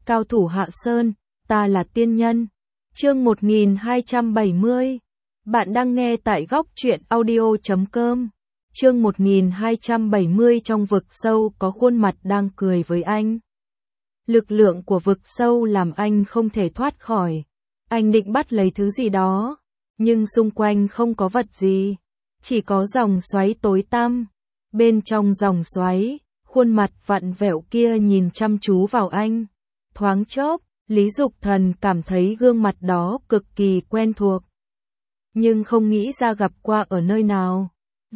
Cao thủ Hạ Sơn, ta là tiên nhân. Chương 1270. Bạn đang nghe tại góc truyện audio.com. Chương 1270. Trong vực sâu có khuôn mặt đang cười với anh. Lực lượng của vực sâu làm anh không thể thoát khỏi. Anh định bắt lấy thứ gì đó, nhưng xung quanh không có vật gì, chỉ có dòng xoáy tối tăm. Bên trong dòng xoáy, khuôn mặt vặn vẹo kia nhìn chăm chú vào anh. Thoáng chốc, Lý Dục Thần cảm thấy gương mặt đó cực kỳ quen thuộc, nhưng không nghĩ ra gặp qua ở nơi nào.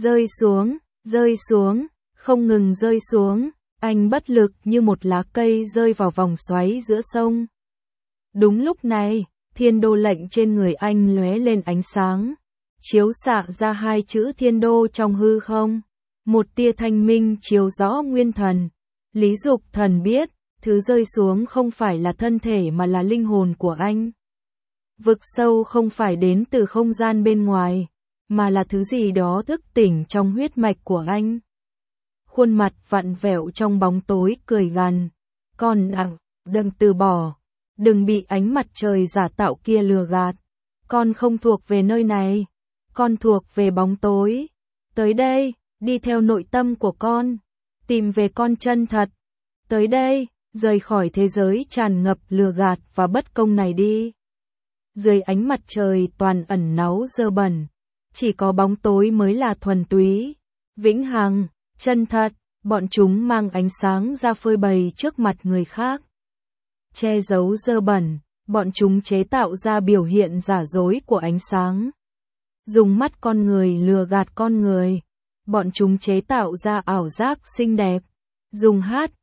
Rơi xuống, không ngừng rơi xuống, anh bất lực như một lá cây rơi vào vòng xoáy giữa sông. Đúng lúc này, Thiên Đô lệnh trên người anh lóe lên ánh sáng, chiếu xạ ra hai chữ Thiên Đô trong hư không. Một tia thanh minh chiếu rõ nguyên thần. Lý Dục Thần biết, thứ rơi xuống không phải là thân thể mà là linh hồn của anh. Vực sâu không phải đến từ không gian bên ngoài, mà là thứ gì đó thức tỉnh trong huyết mạch của anh. Khuôn mặt vặn vẹo trong bóng tối cười gằn. Con đừng từ bỏ, đừng bị ánh mặt trời giả tạo kia lừa gạt. Con không thuộc về nơi này, con thuộc về bóng tối. Tới đây, đi theo nội tâm của con, tìm về con chân thật. Tới đây, rời khỏi thế giới tràn ngập lừa gạt và bất công này đi. Dưới ánh mặt trời toàn ẩn náu dơ bẩn, chỉ có bóng tối mới là thuần túy, vĩnh hằng, chân thật. Bọn chúng mang ánh sáng ra phơi bày trước mặt người khác. Che giấu dơ bẩn, bọn chúng chế tạo ra biểu hiện giả dối của ánh sáng. Dùng mắt con người lừa gạt con người. Bọn chúng chế tạo ra ảo giác xinh đẹp. Dùng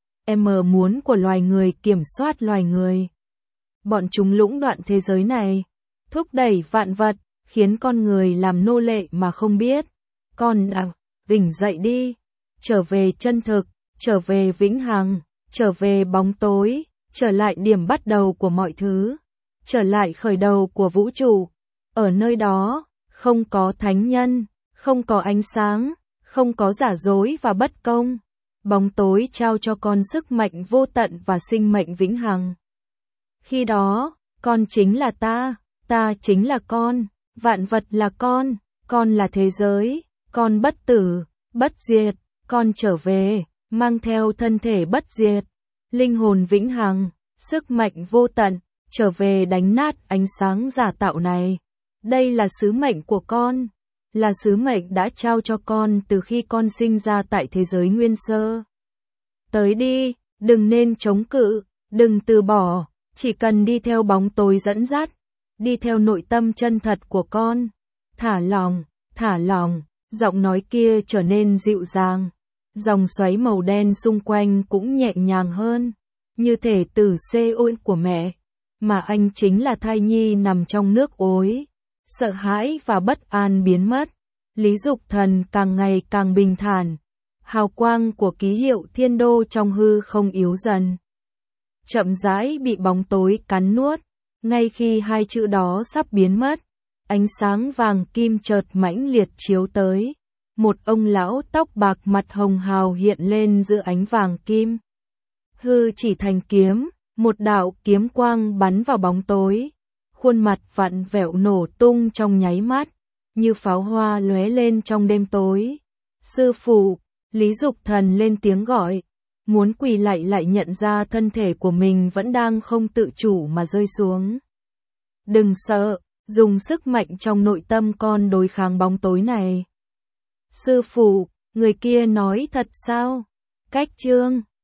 muốn của loài người kiểm soát loài người. Bọn chúng lũng đoạn thế giới này, thúc đẩy vạn vật, khiến con người làm nô lệ mà không biết. Con tỉnh dậy đi, trở về chân thực, trở về vĩnh hằng, trở về bóng tối, trở lại điểm bắt đầu của mọi thứ, trở lại khởi đầu của vũ trụ. Ở nơi đó, không có thánh nhân, không có ánh sáng, không có giả dối và bất công. Bóng tối trao cho con sức mạnh vô tận và sinh mệnh vĩnh hằng. Khi đó, con chính là ta chính là con, vạn vật là con là thế giới, con bất tử, bất diệt, con trở về, mang theo thân thể bất diệt, linh hồn vĩnh hằng, sức mạnh vô tận, trở về đánh nát ánh sáng giả tạo này. Đây là sứ mệnh của con, là sứ mệnh đã trao cho con từ khi con sinh ra tại thế giới nguyên sơ. Tới đi, đừng nên chống cự, đừng từ bỏ, chỉ cần đi theo bóng tối dẫn dắt, đi theo nội tâm chân thật của con. Thả lòng, giọng nói kia trở nên dịu dàng. Dòng xoáy màu đen xung quanh cũng nhẹ nhàng hơn, như thể tử Seoul của mẹ, mà anh chính là thai nhi nằm trong nước ối. Sợ hãi và bất an biến mất, Lý Dục Thần càng ngày càng bình thản. Hào quang của ký hiệu Thiên Đô trong hư không yếu dần, chậm rãi bị bóng tối cắn nuốt. Ngay khi hai chữ đó sắp biến mất, ánh sáng vàng kim chợt mãnh liệt chiếu tới. Một ông lão tóc bạc mặt hồng hào hiện lên giữa ánh vàng kim. Hư chỉ thành kiếm, một đạo kiếm quang bắn vào bóng tối. Khuôn mặt vặn vẹo nổ tung trong nháy mắt, như pháo hoa lóe lên trong đêm tối. Sư phụ, Lý Dục Thần lên tiếng gọi, muốn quỳ lại nhận ra thân thể của mình vẫn đang không tự chủ mà rơi xuống. Đừng sợ, dùng sức mạnh trong nội tâm con đối kháng bóng tối này. Sư phụ, người kia nói thật sao? Cách chương